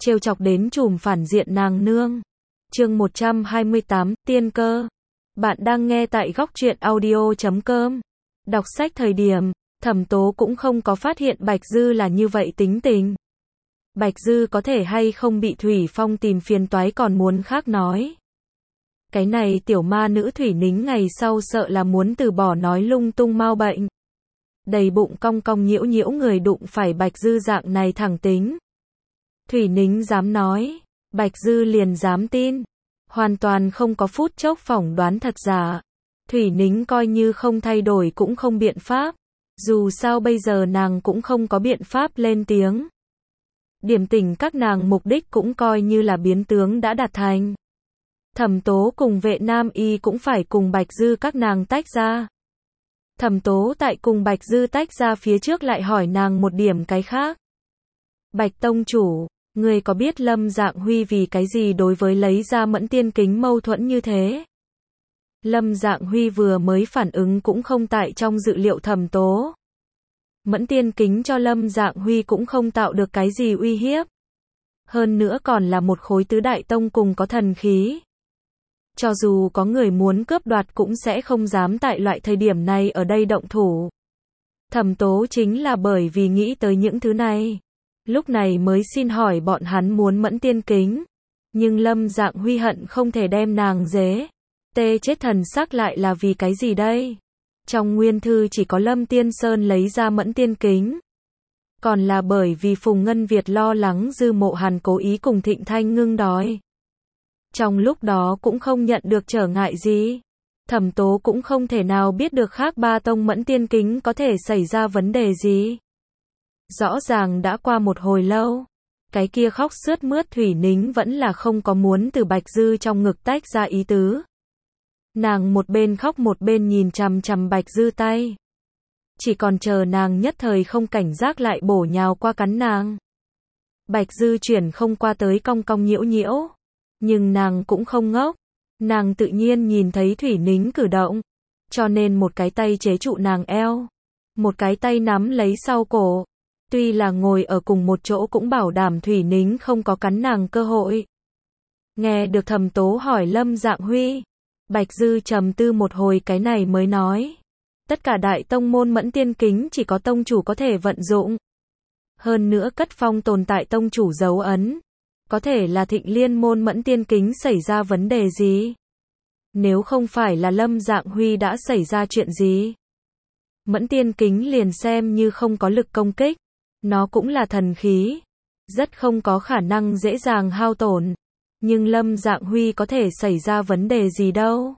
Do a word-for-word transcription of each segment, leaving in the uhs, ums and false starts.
trêu chọc đến trùm phản diện nàng nương. Chương một trăm hai mươi tám, tiên cơ. Bạn đang nghe tại góc truyện audio chấm com. Đọc sách thời điểm, Thẩm Tố cũng không có phát hiện Bạch Dư là như vậy tính tình. Bạch Dư có thể hay không bị Thủy Phong tìm phiền toái còn muốn khác nói. Cái này tiểu ma nữ Thủy Nính ngày sau sợ là muốn từ bỏ nói lung tung mau bệnh. Đầy bụng cong cong nhiễu nhiễu người đụng phải Bạch Dư dạng này thẳng tính. Thủy Nính dám nói, Bạch Dư liền dám tin. Hoàn toàn không có phút chốc phỏng đoán thật giả. Thủy Nính coi như không thay đổi cũng không biện pháp. Dù sao bây giờ nàng cũng không có biện pháp lên tiếng. Điểm tỉnh các nàng mục đích cũng coi như là biến tướng đã đạt thành. Thẩm Tố cùng Vệ Nam Y cũng phải cùng Bạch Dư các nàng tách ra. Thẩm Tố tại cùng Bạch Dư tách ra phía trước lại hỏi nàng một điểm cái khác. Bạch tông chủ, người có biết Lâm Dạng Huy vì cái gì đối với lấy ra Mẫn Tiên Kính mâu thuẫn như thế? Lâm Dạng Huy vừa mới phản ứng cũng không tại trong dự liệu Thẩm Tố. Mẫn Tiên Kính cho Lâm Dạng Huy cũng không tạo được cái gì uy hiếp. Hơn nữa còn là một khối tứ đại tông cùng có thần khí. Cho dù có người muốn cướp đoạt cũng sẽ không dám tại loại thời điểm này ở đây động thủ. Thẩm Tố chính là bởi vì nghĩ tới những thứ này. Lúc này mới xin hỏi bọn hắn muốn Mẫn Tiên Kính. Nhưng Lâm Dạng Huy hận không thể đem nàng dế. Tê chết thần sắc lại là vì cái gì đây? Trong nguyên thư chỉ có Lâm Tiên Sơn lấy ra Mẫn Tiên Kính. Còn là bởi vì Phùng Ngân Việt lo lắng Dư Mộ Hàn cố ý cùng Thịnh Thanh Ngưng đòi. Trong lúc đó cũng không nhận được trở ngại gì. Thẩm Tố cũng không thể nào biết được khác ba tông Mẫn Tiên Kính có thể xảy ra vấn đề gì. Rõ ràng đã qua một hồi lâu. Cái kia khóc sướt mướt Thủy Nính vẫn là không có muốn từ Bạch Dư trong ngực tách ra ý tứ. Nàng một bên khóc một bên nhìn chằm chằm Bạch Dư tay. Chỉ còn chờ nàng nhất thời không cảnh giác lại bổ nhào qua cắn nàng. Bạch Dư chuyển không qua tới cong cong nhiễu nhiễu. Nhưng nàng cũng không ngốc. Nàng tự nhiên nhìn thấy Thủy Nính cử động. Cho nên một cái tay chế trụ nàng eo. Một cái tay nắm lấy sau cổ. Tuy là ngồi ở cùng một chỗ cũng bảo đảm Thủy Nính không có cắn nàng cơ hội. Nghe được Thẩm Tố hỏi Lâm Dạng Huy. Bạch Dư trầm tư một hồi cái này mới nói. Tất cả đại tông môn Mẫn Tiên Kính chỉ có tông chủ có thể vận dụng. Hơn nữa cất phong tồn tại tông chủ dấu ấn. Có thể là Thịnh Liên môn Mẫn Tiên Kính xảy ra vấn đề gì? Nếu không phải là Lâm Dạng Huy đã xảy ra chuyện gì? Mẫn Tiên Kính liền xem như không có lực công kích. Nó cũng là thần khí. Rất không có khả năng dễ dàng hao tổn. Nhưng Lâm Dạng Huy có thể xảy ra vấn đề gì đâu.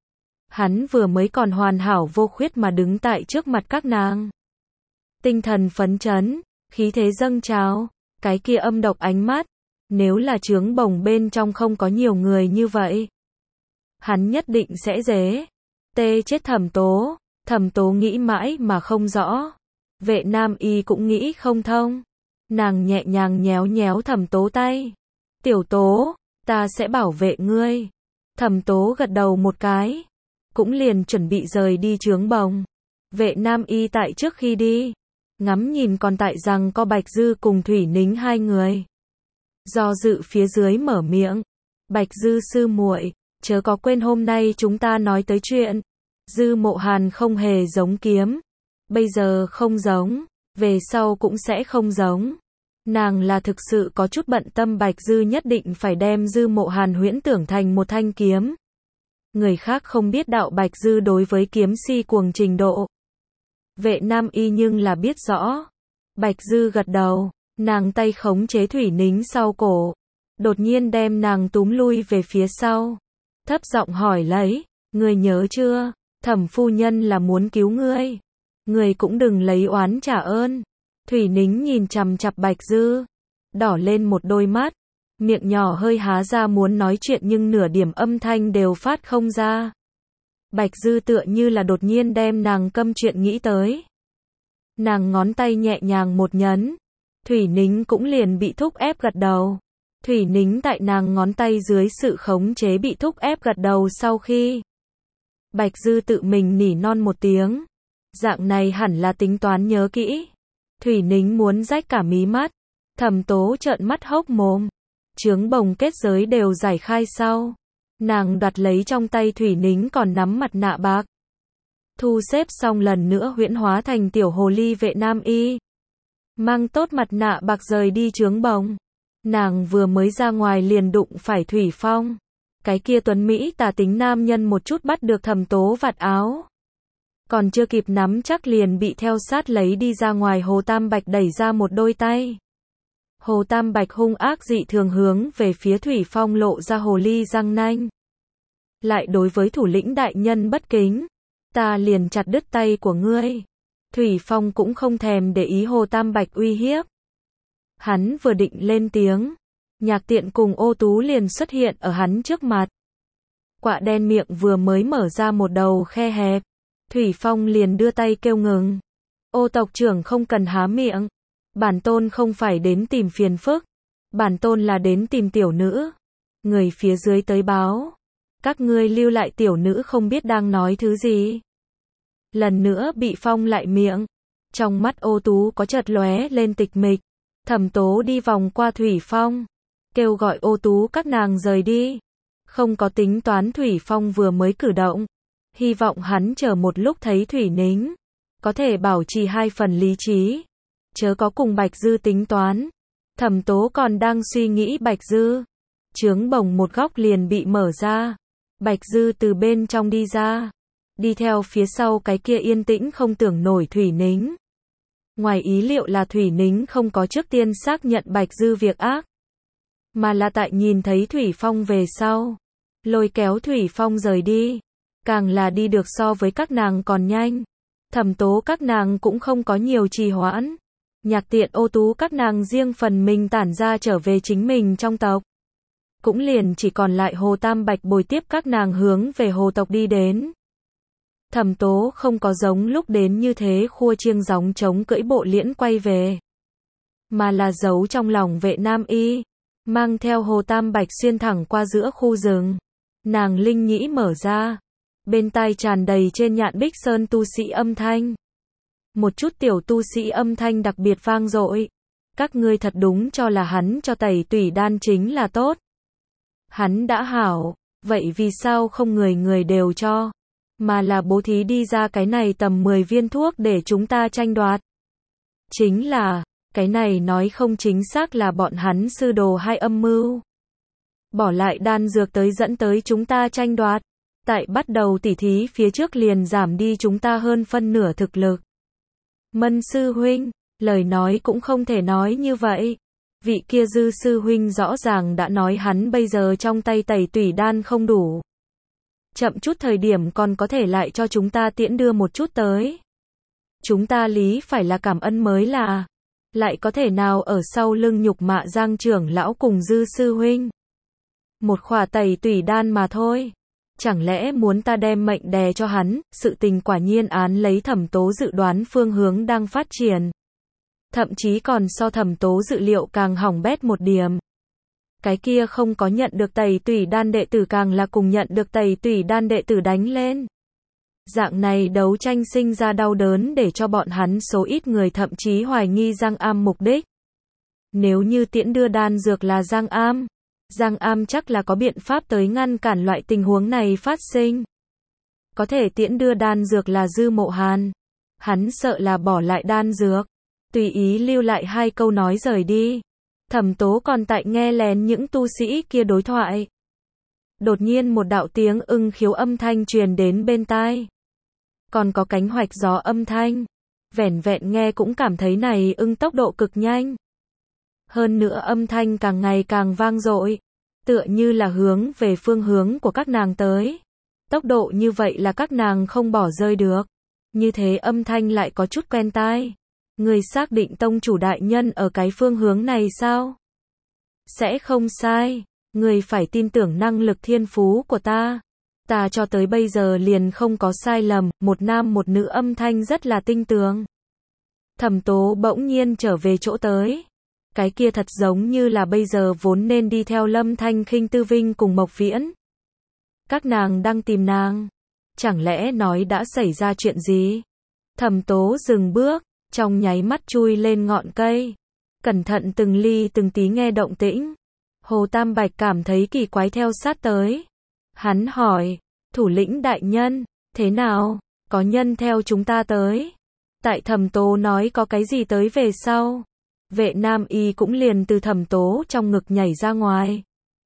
Hắn vừa mới còn hoàn hảo vô khuyết mà đứng tại trước mặt các nàng. Tinh thần phấn chấn, khí thế dâng trào, cái kia âm độc ánh mắt. Nếu là trướng bồng bên trong không có nhiều người như vậy. Hắn nhất định sẽ dế. Tê chết Thẩm Tố. Thẩm Tố nghĩ mãi mà không rõ. Vệ Nam Y cũng nghĩ không thông. Nàng nhẹ nhàng nhéo nhéo Thẩm Tố tay. Tiểu Tố, ta sẽ bảo vệ ngươi. Thẩm Tố gật đầu một cái. Cũng liền chuẩn bị rời đi trướng bồng. Vệ Nam Y tại trước khi đi. Ngắm nhìn còn tại rằng có Bạch Dư cùng Thủy Nính hai người. Do dự phía dưới mở miệng. Bạch Dư sư muội, chớ có quên hôm nay chúng ta nói tới chuyện. Dư Mộ Hàn không hề giống kiếm. Bây giờ không giống. Về sau cũng sẽ không giống. Nàng là thực sự có chút bận tâm Bạch Dư nhất định phải đem Dư Mộ Hàn huyễn tưởng thành một thanh kiếm. Người khác không biết đạo Bạch Dư đối với kiếm si cuồng trình độ. Vệ Nam Y nhưng là biết rõ. Bạch Dư gật đầu. Nàng tay khống chế Thủy Nính sau cổ. Đột nhiên đem nàng túm lui về phía sau. Thấp giọng hỏi lấy. Ngươi nhớ chưa? Thẩm phu nhân là muốn cứu ngươi. Ngươi cũng đừng lấy oán trả ơn. Thủy Nính nhìn chằm chằm Bạch Dư. Đỏ lên một đôi mắt. Miệng nhỏ hơi há ra muốn nói chuyện nhưng nửa điểm âm thanh đều phát không ra. Bạch Dư tựa như là đột nhiên đem nàng câm chuyện nghĩ tới. Nàng ngón tay nhẹ nhàng một nhấn. Thủy Nính cũng liền bị thúc ép gật đầu. Thủy Nính tại nàng ngón tay dưới sự khống chế bị thúc ép gật đầu sau khi. Bạch Dư tự mình nỉ non một tiếng. Dạng này hẳn là tính toán nhớ kỹ. Thủy Nính muốn rách cả mí mắt. Thẩm Tố trợn mắt hốc mồm. Chướng bồng kết giới đều giải khai sau. Nàng đoạt lấy trong tay thủy nính còn nắm mặt nạ bạc. Thu xếp xong lần nữa huyễn hóa thành tiểu hồ ly vệ nam y. Mang tốt mặt nạ bạc rời đi chướng bồng. Nàng vừa mới ra ngoài liền đụng phải Thủy Phong. Cái kia tuấn Mỹ tà tính nam nhân một chút bắt được Thẩm Tố vạt áo. Còn chưa kịp nắm chắc liền bị theo sát lấy đi ra ngoài. Hồ Tam Bạch đẩy ra một đôi tay. Hồ Tam Bạch hung ác dị thường hướng về phía Thủy Phong lộ ra hồ ly răng nanh. Lại đối với thủ lĩnh đại nhân bất kính. Ta liền chặt đứt tay của ngươi. Thủy Phong cũng không thèm để ý Hồ Tam Bạch uy hiếp. Hắn vừa định lên tiếng. Nhạc Tiện cùng Ô Tú liền xuất hiện ở hắn trước mặt. Quạ đen miệng vừa mới mở ra một đầu khe hẹp. Thủy Phong liền đưa tay kêu ngừng. Ô tộc trưởng không cần há miệng. Bản tôn không phải đến tìm phiền phức. Bản tôn là đến tìm tiểu nữ. Người phía dưới tới báo. Các ngươi lưu lại tiểu nữ không biết đang nói thứ gì. Lần nữa bị phong lại miệng. Trong mắt Ô Tú có chợt lóe lên tịch mịch. Thẩm Tố đi vòng qua Thủy Phong. Kêu gọi Ô Tú các nàng rời đi. Không có tính toán Thủy Phong vừa mới cử động. Hy vọng hắn chờ một lúc thấy Thủy Nính. Có thể bảo trì hai phần lý trí. Chớ có cùng Bạch Dư tính toán. Thẩm Tố còn đang suy nghĩ Bạch Dư. Chướng bồng một góc liền bị mở ra. Bạch Dư từ bên trong đi ra. Đi theo phía sau cái kia yên tĩnh không tưởng nổi Thủy Nính. Ngoài ý liệu là Thủy Nính không có trước tiên xác nhận Bạch Dư việc ác. Mà là tại nhìn thấy Thủy Phong về sau. Lôi kéo Thủy Phong rời đi. Càng là đi được so với các nàng còn nhanh. Thẩm Tố các nàng cũng không có nhiều trì hoãn. Nhạc Tiện Ô Tú các nàng riêng phần mình tản ra trở về chính mình trong tộc. Cũng liền chỉ còn lại Hồ Tam Bạch bồi tiếp các nàng hướng về hồ tộc đi đến. Thẩm Tố không có giống lúc đến như thế khua chiêng gióng trống cưỡi bộ liễn quay về. Mà là giấu trong lòng vệ nam y. Mang theo Hồ Tam Bạch xuyên thẳng qua giữa khu rừng. Nàng linh nhĩ mở ra. Bên tai tràn đầy trên nhạn bích sơn tu sĩ âm thanh. Một chút tiểu tu sĩ âm thanh đặc biệt vang dội. Các ngươi thật đúng cho là hắn cho tẩy tủy đan chính là tốt. Hắn đã hảo, vậy vì sao không người người đều cho, mà là bố thí đi ra cái này tầm mười viên thuốc để chúng ta tranh đoạt. Chính là, cái này nói không chính xác là bọn hắn sư đồ hai âm mưu. Bỏ lại đan dược tới dẫn tới chúng ta tranh đoạt. Tại bắt đầu tỉ thí phía trước liền giảm đi chúng ta hơn phân nửa thực lực. Mân sư huynh, lời nói cũng không thể nói như vậy. Vị kia Dư sư huynh rõ ràng đã nói hắn bây giờ trong tay tẩy tủy đan không đủ. Chậm chút thời điểm còn có thể lại cho chúng ta tiễn đưa một chút tới. Chúng ta lý phải là cảm ơn mới là. Lại có thể nào ở sau lưng nhục mạ Giang trưởng lão cùng Dư sư huynh. Một khỏa tẩy tủy đan mà thôi. Chẳng lẽ muốn ta đem mệnh đè cho hắn, sự tình quả nhiên án lấy Thẩm Tố dự đoán phương hướng đang phát triển. Thậm chí còn so Thẩm Tố dự liệu càng hỏng bét một điểm. Cái kia không có nhận được tẩy tủy đan đệ tử càng là cùng nhận được tẩy tủy đan đệ tử đánh lên. Dạng này đấu tranh sinh ra đau đớn để cho bọn hắn số ít người thậm chí hoài nghi Giang Am mục đích. Nếu như tiễn đưa đan dược là Giang Am, Giang Am chắc là có biện pháp tới ngăn cản loại tình huống này phát sinh. Có thể tiễn đưa đan dược là Dư Mộ Hàn. Hắn sợ là bỏ lại đan dược. Tùy ý lưu lại hai câu nói rời đi. Thẩm Tố còn tại nghe lén những tu sĩ kia đối thoại. Đột nhiên một đạo tiếng ưng khiếu âm thanh truyền đến bên tai. Còn có cánh hoạch gió âm thanh. Vẻn vẹn nghe cũng cảm thấy này ưng tốc độ cực nhanh. Hơn nữa âm thanh càng ngày càng vang dội. Tựa như là hướng về phương hướng của các nàng tới. Tốc độ như vậy là các nàng không bỏ rơi được. Như thế âm thanh lại có chút quen tai. Người xác định tông chủ đại nhân ở cái phương hướng này sao? Sẽ không sai. Người phải tin tưởng năng lực thiên phú của ta. Ta cho tới bây giờ liền không có sai lầm. Một nam một nữ âm thanh rất là tinh tường. Thẩm Tố bỗng nhiên trở về chỗ tới. Cái kia thật giống như là bây giờ vốn nên đi theo Lâm Thanh Khinh Tư Vinh cùng Mộc Viễn. Các nàng đang tìm nàng. Chẳng lẽ nói đã xảy ra chuyện gì? Thẩm Tố dừng bước. Trong nháy mắt chui lên ngọn cây. cẩn thận từng ly từng tí nghe động tĩnh. Hồ Tam Bạch cảm thấy kỳ quái theo sát tới. Hắn hỏi, thủ lĩnh đại nhân, thế nào, có nhân theo chúng ta tới. Tại Thẩm Tố nói có cái gì tới về sau. Vệ Nam Y cũng liền từ Thẩm Tố trong ngực nhảy ra ngoài.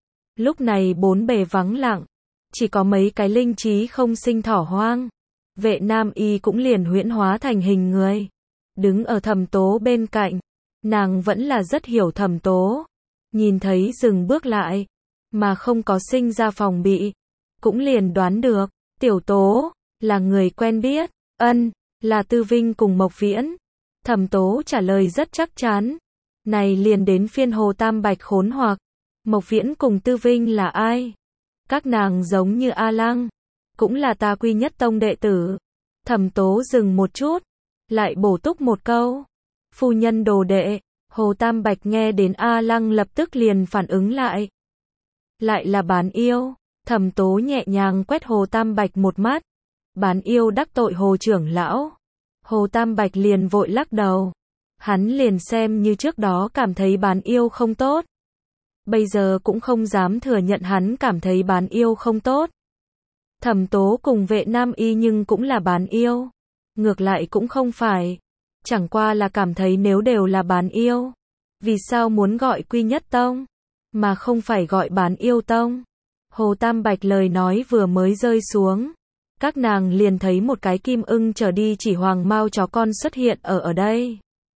Lúc này bốn bề vắng lặng, chỉ có mấy cái linh trí không sinh thỏ hoang. Vệ Nam Y cũng liền huyễn hóa thành hình người, đứng ở Thẩm Tố bên cạnh. Nàng vẫn là rất hiểu Thẩm Tố, nhìn thấy dừng bước lại, mà không có sinh ra phòng bị, cũng liền đoán được, Tiểu Tố là người quen biết. Ân, là Tư Vinh cùng Mộc Viễn. Thẩm Tố trả lời rất chắc chắn. Này liền đến phiên Hồ Tam Bạch khốn hoặc. Mộc Viễn cùng Tư Vinh là ai? Các nàng giống như A Lăng, cũng là ta Quy Nhất Tông đệ tử. Thẩm Tố dừng một chút, lại bổ túc một câu. Phu nhân đồ đệ. Hồ Tam Bạch nghe đến A Lăng lập tức liền phản ứng lại. Lại là bán yêu. Thẩm Tố nhẹ nhàng quét Hồ Tam Bạch một mắt. Bán yêu đắc tội Hồ trưởng lão. Hồ Tam Bạch liền vội lắc đầu. Hắn liền xem như trước đó cảm thấy bán yêu không tốt. Bây giờ cũng không dám thừa nhận hắn cảm thấy bán yêu không tốt. Thẩm Tố cùng Vệ Nam Y nhưng cũng là bán yêu. Ngược lại cũng không phải. Chẳng qua là cảm thấy nếu đều là bán yêu, vì sao muốn gọi Quy Nhất Tông, mà không phải gọi bán yêu tông. Hồ Tam Bạch lời nói vừa mới rơi xuống, các nàng liền thấy một cái kim ưng trở đi chỉ hoàng mao chó con xuất hiện ở ở đây.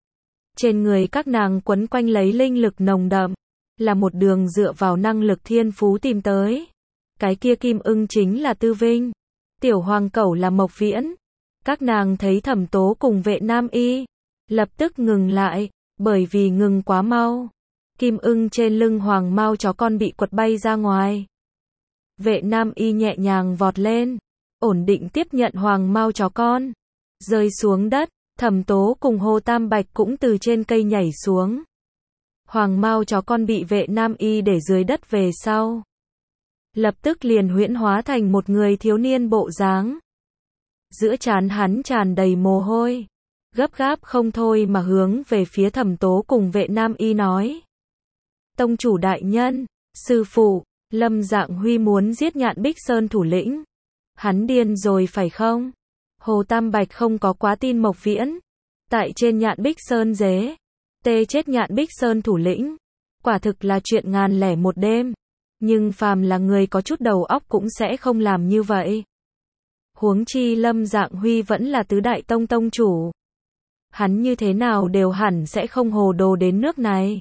Trên người các nàng quấn quanh lấy linh lực nồng đậm, là một đường dựa vào năng lực thiên phú tìm tới. Cái kia kim ưng chính là Tư Vinh, tiểu hoàng cẩu là Mộc Viễn. Các nàng thấy Thẩm Tố cùng Vệ Nam Y, lập tức ngừng lại, bởi vì ngừng quá mau. Kim ưng trên lưng hoàng mao chó con bị quật bay ra ngoài. Vệ Nam Y nhẹ nhàng vọt lên, ổn định tiếp nhận hoàng mao chó con, rơi xuống đất. Thẩm Tố cùng Hồ Tam Bạch cũng từ trên cây nhảy xuống. Hoàng mao chó con bị Vệ Nam Y để dưới đất về sau, lập tức liền huyễn hóa thành một người thiếu niên bộ dáng. Giữa trán hắn tràn đầy mồ hôi, gấp gáp không thôi mà hướng về phía Thẩm Tố cùng Vệ Nam Y nói. Tông chủ đại nhân, sư phụ, Lâm Dạng Huy muốn giết Nhạn Bích Sơn thủ lĩnh. Hắn điên rồi phải không? Hồ Tam Bạch không có quá tin Mộc Viễn. Tại trên Nhạn Bích Sơn dế, tê chết Nhạn Bích Sơn thủ lĩnh. Quả thực là chuyện ngàn lẻ một đêm. Nhưng phàm là người có chút đầu óc cũng sẽ không làm như vậy. Huống chi Lâm Dạng Huy vẫn là tứ đại tông tông chủ. Hắn như thế nào đều hẳn sẽ không hồ đồ đến nước này.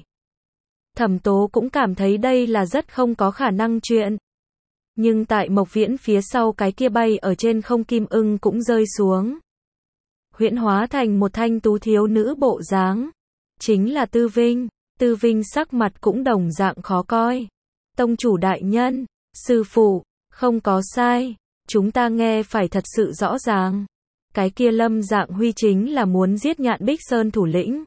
Thẩm Tố cũng cảm thấy đây là rất không có khả năng chuyện. Nhưng tại Mộc Viễn phía sau cái kia bay ở trên không kim ưng cũng rơi xuống. Huyễn hóa thành một thanh tú thiếu nữ bộ dáng. Chính là Tư Vinh. Tư Vinh sắc mặt cũng đồng dạng khó coi. Tông chủ đại nhân, sư phụ, không có sai. Chúng ta nghe phải thật sự rõ ràng. Cái kia Lâm Dạng Huy chính là muốn giết Nhạn Bích Sơn thủ lĩnh.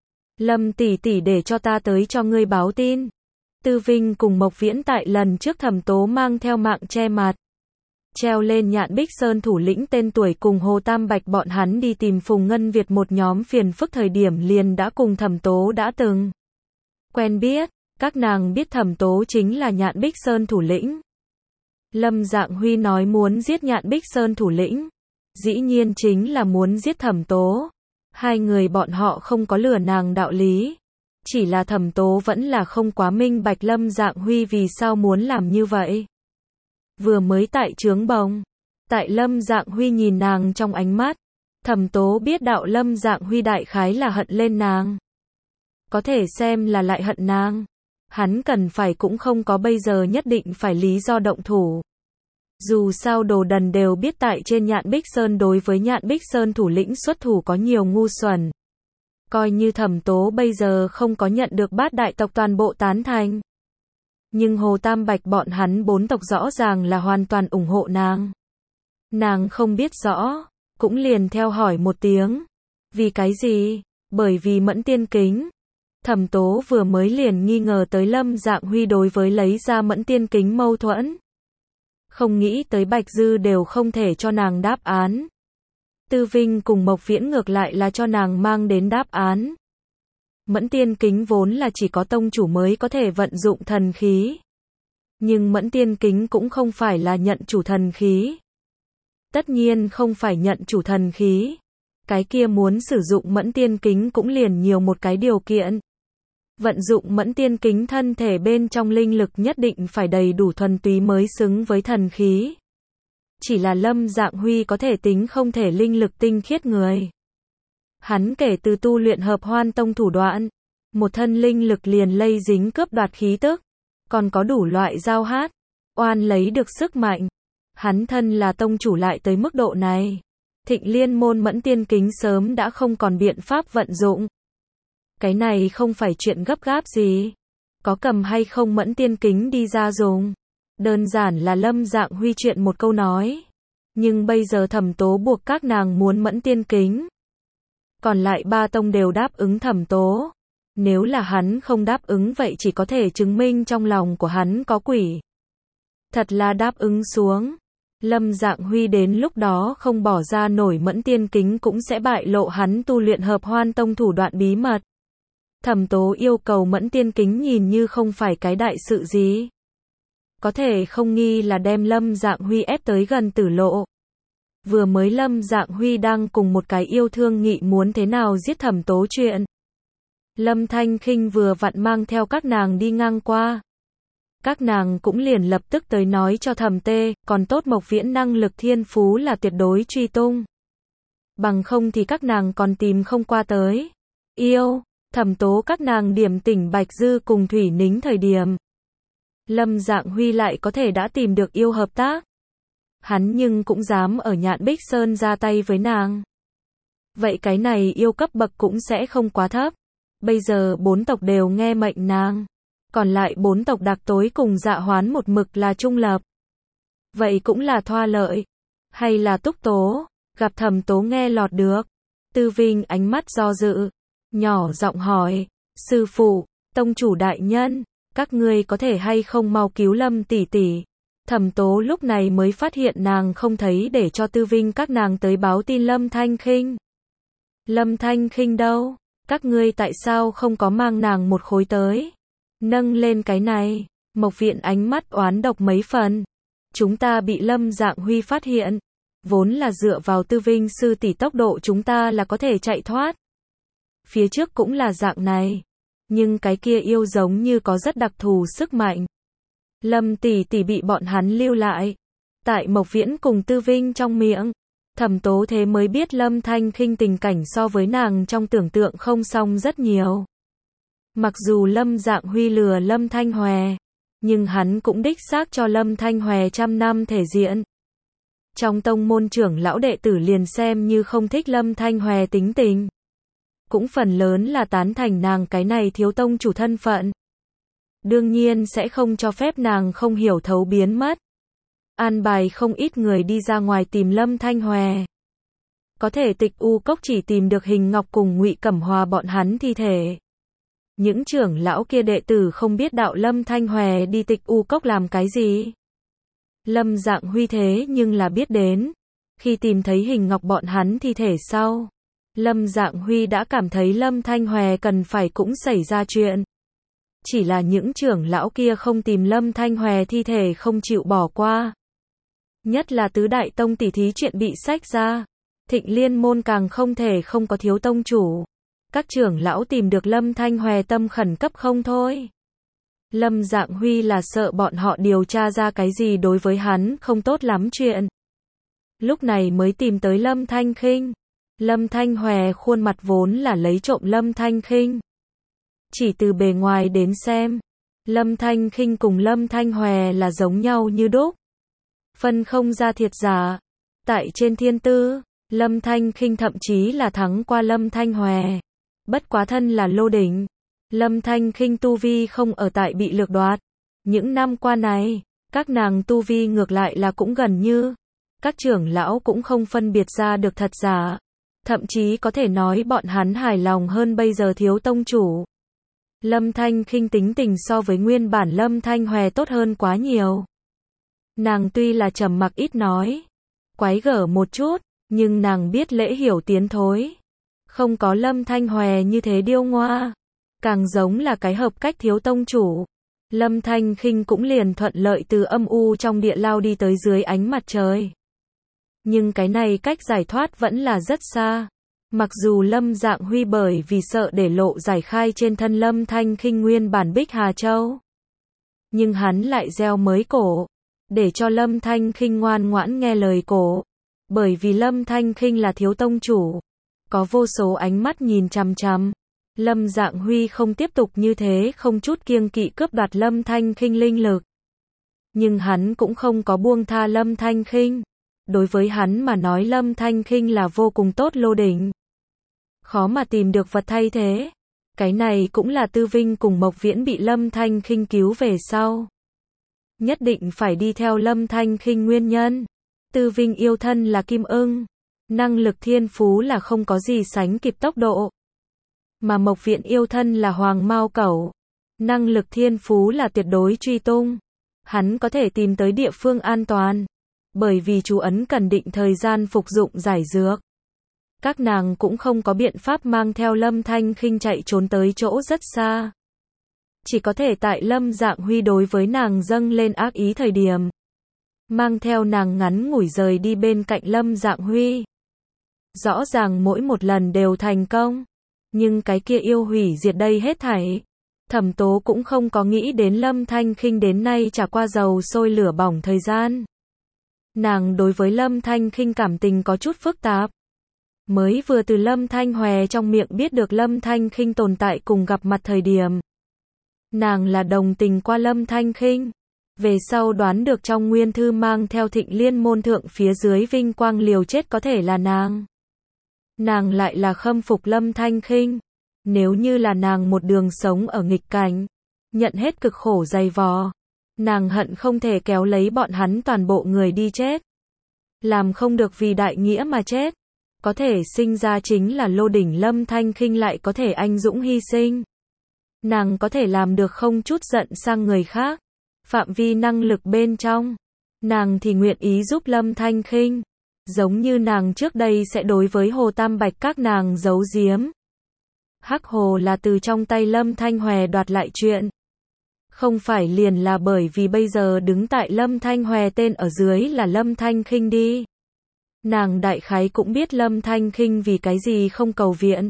Lâm tỷ tỷ để cho ta tới cho ngươi báo tin. Tư Vinh cùng Mộc Viễn tại lần trước Thẩm Tố mang theo mạng che mặt, treo lên Nhạn Bích Sơn thủ lĩnh tên tuổi cùng Hồ Tam Bạch bọn hắn đi tìm Phùng Ngân Việt một nhóm phiền phức thời điểm liền đã cùng Thẩm Tố đã từng quen biết. Các nàng biết Thẩm Tố chính là Nhạn Bích Sơn thủ lĩnh. Lâm Dạng Huy nói muốn giết Nhạn Bích Sơn thủ lĩnh, dĩ nhiên chính là muốn giết Thẩm Tố. Hai người bọn họ không có lừa nàng đạo lý. Chỉ là Thẩm Tố vẫn là không quá minh bạch Lâm Dạng Huy vì sao muốn làm như vậy. Vừa mới tại trướng bồng, tại Lâm Dạng Huy nhìn nàng trong ánh mắt, Thẩm Tố biết đạo Lâm Dạng Huy đại khái là hận lên nàng. Có thể xem là lại hận nàng. Hắn cần phải cũng không có bây giờ nhất định phải lý do động thủ. Dù sao đồ đần đều biết tại trên Nhạn Bích Sơn đối với Nhạn Bích Sơn thủ lĩnh xuất thủ có nhiều ngu xuẩn. Coi như Thẩm Tố bây giờ không có nhận được bát đại tộc toàn bộ tán thành. Nhưng Hồ Tam Bạch bọn hắn bốn tộc rõ ràng là hoàn toàn ủng hộ nàng. Nàng không biết rõ, cũng liền theo hỏi một tiếng. Vì cái gì? Bởi vì Mẫn Tiên Kính. Thẩm Tố vừa mới liền nghi ngờ tới Lâm Dạng Huy đối với lấy ra Mẫn Tiên Kính mâu thuẫn. Không nghĩ tới Bạch Dư đều không thể cho nàng đáp án. Tư Vinh cùng Mộc Viễn ngược lại là cho nàng mang đến đáp án. Mẫn tiên kính vốn là chỉ có tông chủ mới có thể vận dụng thần khí. Nhưng Mẫn tiên kính cũng không phải là nhận chủ thần khí. Tất nhiên không phải nhận chủ thần khí. Cái kia muốn sử dụng Mẫn tiên kính cũng liền nhiều một cái điều kiện. Vận dụng Mẫn tiên kính thân thể bên trong linh lực nhất định phải đầy đủ thuần túy mới xứng với thần khí. Chỉ là Lâm Dạng Huy có thể tính không thể linh lực tinh khiết người. Hắn kể từ tu luyện hợp hoan tông thủ đoạn, một thân linh lực liền lây dính cướp đoạt khí tức, còn có đủ loại giao hát, oan lấy được sức mạnh. Hắn thân là tông chủ lại tới mức độ này. Thịnh Liên môn Mẫn tiên kính sớm đã không còn biện pháp vận dụng. Cái này không phải chuyện gấp gáp gì. Có cầm hay không Mẫn tiên kính đi ra dùng. Đơn giản là Lâm Dạng Huy chuyện một câu nói. Nhưng bây giờ Thẩm Tố buộc các nàng muốn Mẫn tiên kính. Còn lại ba tông đều đáp ứng Thẩm Tố. Nếu là hắn không đáp ứng vậy chỉ có thể chứng minh trong lòng của hắn có quỷ. Thật là đáp ứng xuống. Lâm Dạng Huy đến lúc đó không bỏ ra nổi Mẫn tiên kính cũng sẽ bại lộ hắn tu luyện hợp hoan tông thủ đoạn bí mật. Thẩm Tố yêu cầu Mẫn tiên kính nhìn như không phải cái đại sự gì. Có thể không nghi là đem Lâm Dạng Huy ép tới gần tử lộ. Vừa mới Lâm Dạng Huy đang cùng một cái yêu thương nghị muốn thế nào giết Thẩm Tố chuyện. Lâm Thanh Khinh vừa vặn mang theo các nàng đi ngang qua. Các nàng cũng liền lập tức tới nói cho Thẩm Tê, còn tốt Mộc Viễn năng lực thiên phú là tuyệt đối truy tung. Bằng không thì các nàng còn tìm không qua tới. Yêu, Thẩm Tố các nàng điểm tỉnh Bạch Dư cùng Thủy Nính thời điểm. Lâm Dạng Huy lại có thể đã tìm được yêu hợp tác. Hắn nhưng cũng dám ở Nhạn Bích Sơn ra tay với nàng. Vậy cái này yêu cấp bậc cũng sẽ không quá thấp. Bây giờ bốn tộc đều nghe mệnh nàng. Còn lại bốn tộc Đặc Tối cùng Dạ Hoán một mực là trung lập. Vậy cũng là Thoa Lợi. Hay là Túc Tố. Gặp Thẩm Tố nghe lọt được. Tư Vinh ánh mắt do dự. Nhỏ giọng hỏi. Sư phụ, tông chủ đại nhân. Các ngươi có thể hay không mau cứu Lâm tỷ tỷ. Thẩm Tố lúc này mới phát hiện nàng không thấy để cho Tư Vinh các nàng tới báo tin Lâm Thanh Khinh. Lâm Thanh Khinh đâu? Các ngươi tại sao không có mang nàng một khối tới? Nâng lên cái này, Mộc Viện ánh mắt oán độc mấy phần. Chúng ta bị Lâm Dạng Huy phát hiện. Vốn là dựa vào Tư Vinh sư tỷ tốc độ chúng ta là có thể chạy thoát. Phía trước cũng là dạng này. Nhưng cái kia yêu giống như có rất đặc thù sức mạnh. Lâm tỷ tỷ bị bọn hắn lưu lại. Tại Mộc Viễn cùng Tư Vinh trong miệng. Thẩm Tố thế mới biết Lâm Thanh Khinh tình cảnh so với nàng trong tưởng tượng không xong rất nhiều. Mặc dù Lâm Dạng Huy lừa Lâm Thanh Hòe. Nhưng hắn cũng đích xác cho Lâm Thanh Hòe trăm năm thể diện. Trong tông môn trưởng lão đệ tử liền xem như không thích Lâm Thanh Hòe tính tình. Cũng phần lớn là tán thành nàng cái này thiếu tông chủ thân phận. Đương nhiên sẽ không cho phép nàng không hiểu thấu biến mất. An bài không ít người đi ra ngoài tìm Lâm Thanh Hòe. Có thể Tịch U Cốc chỉ tìm được Hình Ngọc cùng Ngụy Cẩm Hòa bọn hắn thi thể. Những trưởng lão kia đệ tử không biết đạo Lâm Thanh Hòe đi Tịch U Cốc làm cái gì. Lâm Dạng Huy thế nhưng là biết đến. Khi tìm thấy Hình Ngọc bọn hắn thi thể sau, Lâm Dạng Huy đã cảm thấy Lâm Thanh Hòe cần phải cũng xảy ra chuyện. Chỉ là những trưởng lão kia không tìm Lâm Thanh Hòe thi thể không chịu bỏ qua. Nhất là tứ đại tông tỷ thí chuyện bị xách ra. Thịnh Liên môn càng không thể không có thiếu tông chủ. Các trưởng lão tìm được Lâm Thanh Hòe tâm khẩn cấp không thôi. Lâm Dạng Huy là sợ bọn họ điều tra ra cái gì đối với hắn không tốt lắm chuyện. Lúc này mới tìm tới Lâm Thanh Khinh. Lâm Thanh Hòe khuôn mặt vốn là lấy trộm Lâm Thanh Khinh. Chỉ từ bề ngoài đến xem, Lâm Thanh Khinh cùng Lâm Thanh Hòe là giống nhau như đúc. Phân không ra thiệt giả. Tại trên thiên tư, Lâm Thanh Khinh thậm chí là thắng qua Lâm Thanh Hòe. Bất quá thân là lô đỉnh. Lâm Thanh Khinh tu vi không ở tại bị lược đoạt. Những năm qua này, các nàng tu vi ngược lại là cũng gần như. Các trưởng lão cũng không phân biệt ra được thật giả. Thậm chí có thể nói bọn hắn hài lòng hơn bây giờ thiếu tông chủ. Lâm Thanh Khinh tính tình so với nguyên bản Lâm Thanh Hòe tốt hơn quá nhiều. Nàng tuy là trầm mặc ít nói, quái gở một chút, nhưng nàng biết lễ hiểu tiến thối. Không có Lâm Thanh Hòe như thế điêu ngoa. càng giống là cái hợp cách thiếu tông chủ. Lâm Thanh Khinh cũng liền thuận lợi từ âm u trong địa lao đi tới dưới ánh mặt trời. Nhưng cái này cách giải thoát vẫn là rất xa. Mặc dù Lâm Dạng Huy bởi vì sợ để lộ giải khai trên thân Lâm Thanh Khinh nguyên bản Bích Hà Châu, nhưng hắn lại gieo mới cổ, để cho Lâm Thanh Khinh ngoan ngoãn nghe lời cổ. Bởi vì Lâm Thanh Khinh là thiếu tông chủ, có vô số ánh mắt nhìn chằm chằm. Lâm Dạng Huy không tiếp tục như thế không chút kiêng kỵ cướp đoạt Lâm Thanh Khinh linh lực. Nhưng hắn cũng không có buông tha Lâm Thanh Khinh. Đối với hắn mà nói Lâm Thanh Khinh là vô cùng tốt lô đỉnh. Khó mà tìm được vật thay thế. Cái này cũng là Tư Vinh cùng Mộc Viễn bị Lâm Thanh Khinh cứu về sau. Nhất định phải đi theo Lâm Thanh Khinh nguyên nhân. Tư Vinh yêu thân là Kim Ưng. Năng lực thiên phú là không có gì sánh kịp tốc độ. Mà Mộc Viễn yêu thân là Hoàng Mao Cẩu. Năng lực thiên phú là tuyệt đối truy tung. Hắn có thể tìm tới địa phương an toàn. Bởi vì chú ấn cần định thời gian phục dụng giải dược. Các nàng cũng không có biện pháp mang theo Lâm Thanh Khinh chạy trốn tới chỗ rất xa. Chỉ có thể tại Lâm Dạng Huy đối với nàng dâng lên ác ý thời điểm, mang theo nàng ngắn ngủi rời đi bên cạnh Lâm Dạng Huy. Rõ ràng mỗi một lần đều thành công. Nhưng cái kia yêu hủy diệt đây hết thảy. Thẩm Tố cũng không có nghĩ đến Lâm Thanh Khinh đến nay trải qua dầu sôi lửa bỏng thời gian. Nàng đối với Lâm Thanh Khinh cảm tình có chút phức tạp. Mới vừa từ Lâm Thanh Hòe trong miệng biết được Lâm Thanh Khinh tồn tại cùng gặp mặt thời điểm, nàng là đồng tình qua Lâm Thanh Khinh. Về sau đoán được trong nguyên thư mang theo Thịnh Liên môn thượng phía dưới vinh quang liều chết có thể là nàng. Nàng lại là khâm phục Lâm Thanh Khinh. Nếu như là nàng một đường sống ở nghịch cảnh, nhận hết cực khổ dày vò, nàng hận không thể kéo lấy bọn hắn toàn bộ người đi chết. Làm không được vì đại nghĩa mà chết. Có thể sinh ra chính là lô đỉnh Lâm Thanh Khinh lại có thể anh dũng hy sinh. Nàng có thể làm được không chút giận sang người khác. Phạm vi năng lực bên trong, nàng thì nguyện ý giúp Lâm Thanh Khinh. Giống như nàng trước đây sẽ đối với Hồ Tam Bạch các nàng giấu giếm. Hắc Hồ là từ trong tay Lâm Thanh Hòe đoạt lại chuyện. Không phải liền là bởi vì bây giờ đứng tại Lâm Thanh Hòe tên ở dưới là Lâm Thanh Khinh đi. Nàng đại khái cũng biết Lâm Thanh Khinh vì cái gì không cầu viện.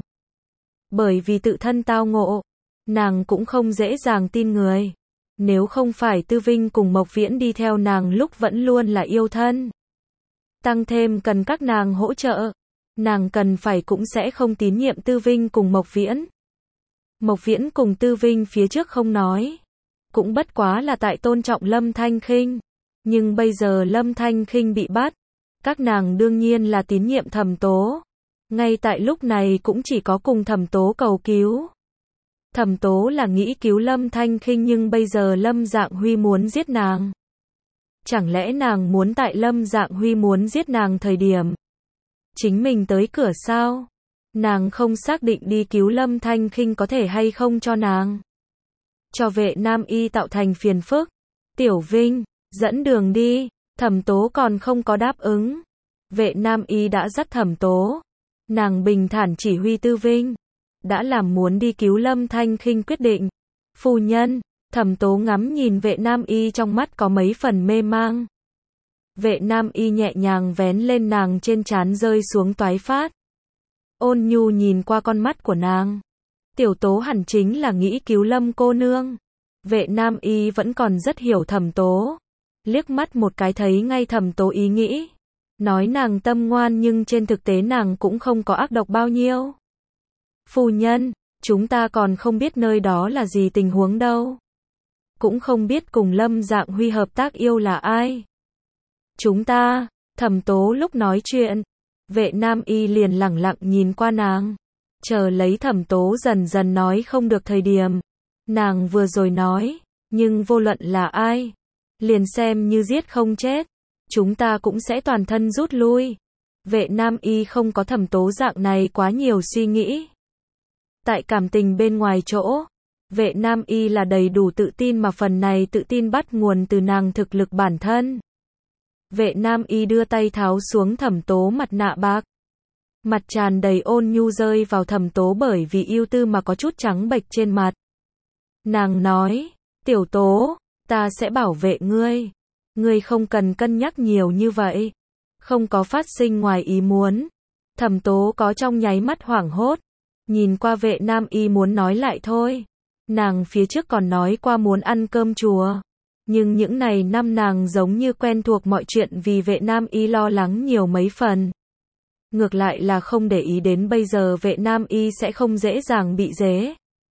Bởi vì tự thân tao ngộ, nàng cũng không dễ dàng tin người. Nếu không phải Tư Vinh cùng Mộc Viễn đi theo nàng lúc vẫn luôn là yêu thân. Tăng thêm cần các nàng hỗ trợ, nàng cần phải cũng sẽ không tín nhiệm Tư Vinh cùng Mộc Viễn. Mộc Viễn cùng Tư Vinh phía trước không nói, cũng bất quá là tại tôn trọng Lâm Thanh Khinh. Nhưng bây giờ Lâm Thanh Khinh bị bắt, các nàng đương nhiên là tín nhiệm Thẩm Tố. Ngay tại lúc này cũng chỉ có cùng Thẩm Tố cầu cứu. Thẩm Tố là nghĩ cứu Lâm Thanh Khinh nhưng bây giờ Lâm Dạng Huy muốn giết nàng. Chẳng lẽ nàng muốn tại Lâm Dạng Huy muốn giết nàng thời điểm chính mình tới cửa sao? Nàng không xác định đi cứu Lâm Thanh Khinh có thể hay không cho nàng. Cho Vệ Nam Y tạo thành phiền phức. Tiểu Vinh, dẫn đường đi. Thẩm Tố còn không có đáp ứng. Vệ Nam Y đã dắt Thẩm Tố. Nàng bình thản chỉ huy Tư Vinh. Đã làm muốn đi cứu Lâm Thanh Khinh quyết định. Phu nhân, Thẩm Tố ngắm nhìn Vệ Nam Y trong mắt có mấy phần mê mang. Vệ Nam Y nhẹ nhàng vén lên nàng trên trán rơi xuống toái phát. Ôn nhu nhìn qua con mắt của nàng. Tiểu Tố hẳn chính là nghĩ cứu Lâm cô nương. Vệ Nam Y vẫn còn rất hiểu Thẩm Tố. Liếc mắt một cái thấy ngay Thẩm Tố ý nghĩ. Nói nàng tâm ngoan nhưng trên thực tế nàng cũng không có ác độc bao nhiêu. Phu nhân, chúng ta còn không biết nơi đó là gì tình huống đâu. Cũng không biết cùng Lâm Dạng Huy hợp tác yêu là ai. Chúng ta, Thẩm Tố lúc nói chuyện, Vệ Nam Y liền lẳng lặng nhìn qua nàng. Chờ lấy Thẩm Tố dần dần nói không được thời điểm. Nàng vừa rồi nói, nhưng vô luận là ai, liền xem như giết không chết, chúng ta cũng sẽ toàn thân rút lui. Vệ Nam Y không có Thẩm Tố dạng này quá nhiều suy nghĩ. Tại cảm tình bên ngoài chỗ, Vệ Nam Y là đầy đủ tự tin mà phần này tự tin bắt nguồn từ nàng thực lực bản thân. Vệ Nam Y đưa tay tháo xuống Thẩm Tố mặt nạ bạc. Mặt tràn đầy ôn nhu rơi vào Thẩm Tố bởi vì ưu tư mà có chút trắng bệch trên mặt. Nàng nói, Tiểu Tố, ta sẽ bảo vệ ngươi. Ngươi không cần cân nhắc nhiều như vậy. Không có phát sinh ngoài ý muốn. Thẩm Tố có trong nháy mắt hoảng hốt. Nhìn qua Vệ Nam Y muốn nói lại thôi. Nàng phía trước còn nói qua muốn ăn cơm chùa. Nhưng những này năm nàng giống như quen thuộc mọi chuyện vì Vệ Nam Y lo lắng nhiều mấy phần. Ngược lại là không để ý đến bây giờ Vệ Nam Y sẽ không dễ dàng bị dế.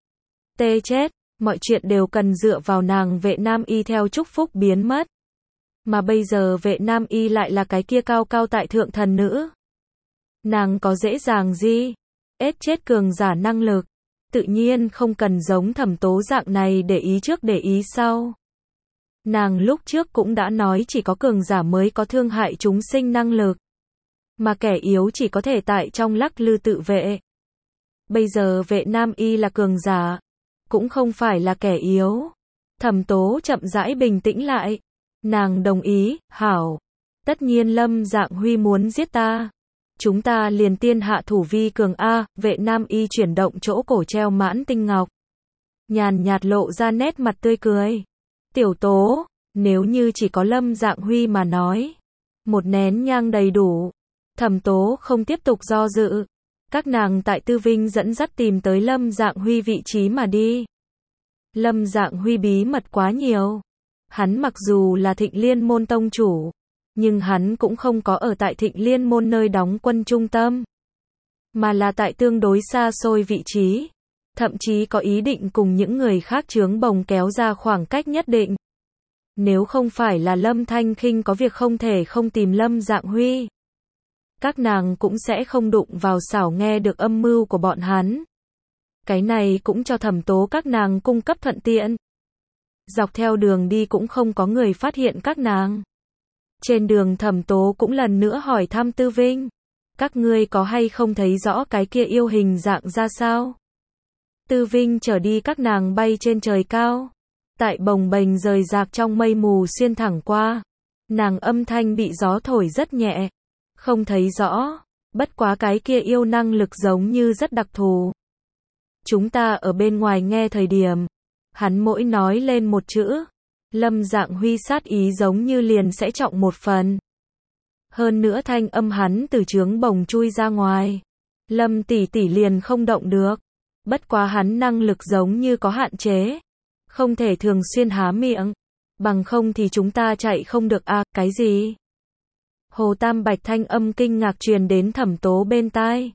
Tê chết, mọi chuyện đều cần dựa vào nàng Vệ Nam Y theo chúc phúc biến mất. Mà bây giờ Vệ Nam Y lại là cái kia cao cao tại thượng thần nữ. Nàng có dễ dàng gì? Ết chết cường giả năng lực. Tự nhiên không cần giống Thẩm Tố dạng này để ý trước để ý sau. Nàng lúc trước cũng đã nói chỉ có cường giả mới có thương hại chúng sinh năng lực. Mà kẻ yếu chỉ có thể tại trong lắc lư tự vệ. Bây giờ Vệ Nam Y là cường giả. Cũng không phải là kẻ yếu. Thẩm Tố chậm rãi bình tĩnh lại. Nàng đồng ý, hảo. Tất nhiên Lâm Dạng Huy muốn giết ta. Chúng ta liền tiên hạ thủ vi cường A. Vệ Nam Y chuyển động chỗ cổ treo mãn tinh ngọc. Nhàn nhạt lộ ra nét mặt tươi cười. Tiểu Tố, nếu như chỉ có Lâm Dạng Huy mà nói. Một nén nhang đầy đủ. Thẩm Tố không tiếp tục do dự. Các nàng tại Tư Vinh dẫn dắt tìm tới Lâm Dạng Huy vị trí mà đi. Lâm Dạng Huy bí mật quá nhiều. Hắn mặc dù là Thịnh Liên Môn tông chủ, nhưng hắn cũng không có ở tại Thịnh Liên Môn nơi đóng quân trung tâm, mà là tại tương đối xa xôi vị trí. Thậm chí có ý định cùng những người khác chướng bồng kéo ra khoảng cách nhất định. Nếu không phải là Lâm Thanh Khinh có việc không thể không tìm Lâm Dạng Huy, các nàng cũng sẽ không đụng vào xảo nghe được âm mưu của bọn hắn. Cái này cũng cho Thẩm Tố các nàng cung cấp thuận tiện. Dọc theo đường đi cũng không có người phát hiện các nàng. Trên đường Thẩm Tố cũng lần nữa hỏi thăm Tư Vinh. Các ngươi có hay không thấy rõ cái kia yêu hình dạng ra sao? Tư Vinh trở đi các nàng bay trên trời cao. Tại bồng bềnh rời rạc trong mây mù xuyên thẳng qua. Nàng âm thanh bị gió thổi rất nhẹ. Không thấy rõ. Bất quá cái kia yêu năng lực giống như rất đặc thù. Chúng ta ở bên ngoài nghe thời điểm. Hắn mỗi nói lên một chữ. Lâm Dạng Huy sát ý giống như liền sẽ trọng một phần. Hơn nữa thanh âm hắn từ trướng bồng chui ra ngoài. Lâm tỷ tỷ liền không động được. Bất quá hắn năng lực giống như có hạn chế. Không thể thường xuyên há miệng. Bằng không thì chúng ta chạy không được à, cái gì? Hồ Tam Bạch thanh âm kinh ngạc truyền đến Thẩm Tố bên tai.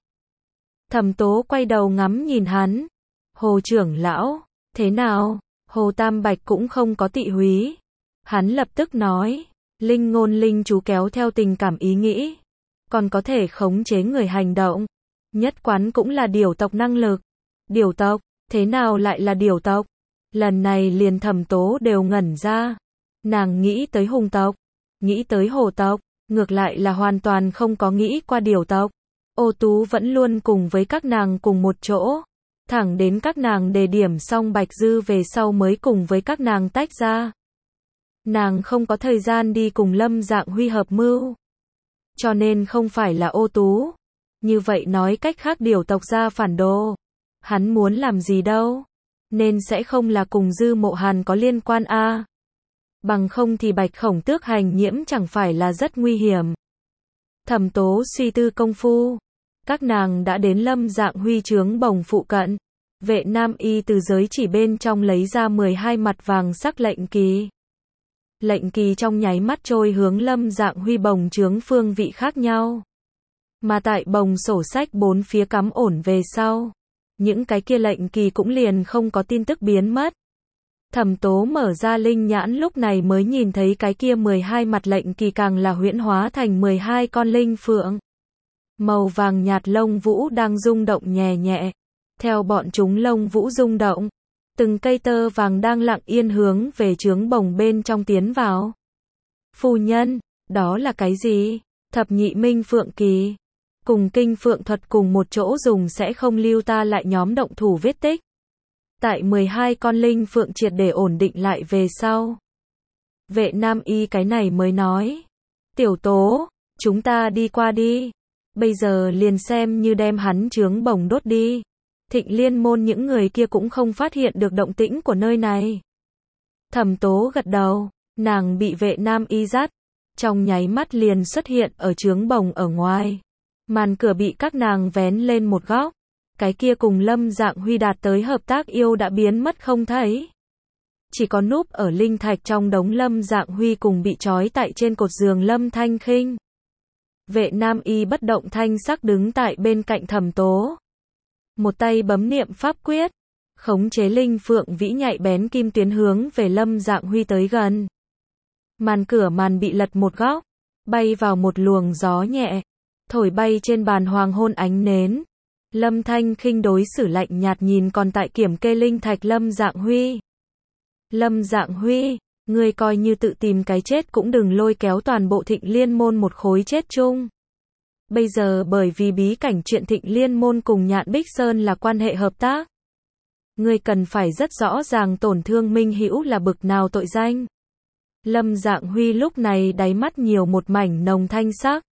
Thẩm Tố quay đầu ngắm nhìn hắn. Hồ trưởng lão, thế nào? Hồ Tam Bạch cũng không có tị húy. Hắn lập tức nói, linh ngôn linh chú kéo theo tình cảm ý nghĩ. Còn có thể khống chế người hành động. Nhất quán cũng là điểu tộc năng lực. Điểu tộc, thế nào lại là điểu tộc? Lần này liền Thẩm Tố đều ngẩn ra. Nàng nghĩ tới hùng tộc, nghĩ tới hồ tộc, ngược lại là hoàn toàn không có nghĩ qua điểu tộc. Ô Tú vẫn luôn cùng với các nàng cùng một chỗ. Thẳng đến các nàng đề điểm xong Bạch Dư về sau mới cùng với các nàng tách ra. Nàng không có thời gian đi cùng Lâm Dạng Huy hợp mưu. Cho nên không phải là Ô Tú. Như vậy nói cách khác điểu tộc ra phản đồ. Hắn muốn làm gì đâu. Nên sẽ không là cùng Dư Mộ Hàn có liên quan a. À. Bằng không thì Bạch Khổng Tước hành nhiễm chẳng phải là rất nguy hiểm. Thẩm Tố suy tư công phu. Các nàng đã đến Lâm Dạng Huy trướng bồng phụ cận. Vệ Nam Y từ giới chỉ bên trong lấy ra mười hai mặt vàng sắc lệnh kỳ. Lệnh kỳ trong nháy mắt trôi hướng Lâm Dạng Huy bồng trướng phương vị khác nhau. Mà tại bồng sổ sách bốn phía cắm ổn về sau. Những cái kia lệnh kỳ cũng liền không có tin tức biến mất. Thẩm Tố mở ra linh nhãn lúc này mới nhìn thấy cái kia mười hai mặt lệnh kỳ càng là huyễn hóa thành mười hai con linh phượng. Màu vàng nhạt lông vũ đang rung động nhẹ nhẹ. Theo bọn chúng lông vũ rung động, từng cây tơ vàng đang lặng yên hướng về trướng bồng bên trong tiến vào. Phu nhân, đó là cái gì? Thập nhị minh phượng kỳ. Cùng kinh phượng thuật cùng một chỗ dùng sẽ không lưu ta lại nhóm động thủ vết tích. Tại mười hai con linh phượng triệt để ổn định lại về sau. Vệ Nam Y cái này mới nói. Tiểu Tố, chúng ta đi qua đi. Bây giờ liền xem như đem hắn chướng bồng đốt đi. Thịnh Liên môn những người kia cũng không phát hiện được động tĩnh của nơi này. Thẩm Tố gật đầu, nàng bị vệ nam y dắt, trong nháy mắt liền xuất hiện ở chướng bồng ở ngoài. Màn cửa bị các nàng vén lên một góc. Cái kia cùng Lâm Dạng Huy đạt tới hợp tác yêu đã biến mất không thấy. Chỉ có núp ở linh thạch trong đống Lâm Dạng Huy cùng bị trói tại trên cột giường Lâm Thanh Khinh. Vệ nam y bất động thanh sắc đứng tại bên cạnh Thẩm Tố. Một tay bấm niệm pháp quyết, khống chế linh phượng vĩ nhạy bén kim tuyến hướng về Lâm Dạng Huy tới gần. Màn cửa màn bị lật một góc, bay vào một luồng gió nhẹ, thổi bay trên bàn hoàng hôn ánh nến. Lâm Thanh Khinh đối xử lạnh nhạt nhìn còn tại kiểm kê linh thạch Lâm Dạng Huy. Lâm Dạng Huy, ngươi coi như tự tìm cái chết cũng đừng lôi kéo toàn bộ Thịnh Liên môn một khối chết chung. Bây giờ bởi vì bí cảnh chuyện Thịnh Liên môn cùng Nhạn Bích Sơn là quan hệ hợp tác. Ngươi cần phải rất rõ ràng tổn thương Minh Hữu là bực nào tội danh. Lâm Dạng Huy lúc này đáy mắt nhiều một mảnh nồng thanh sắc.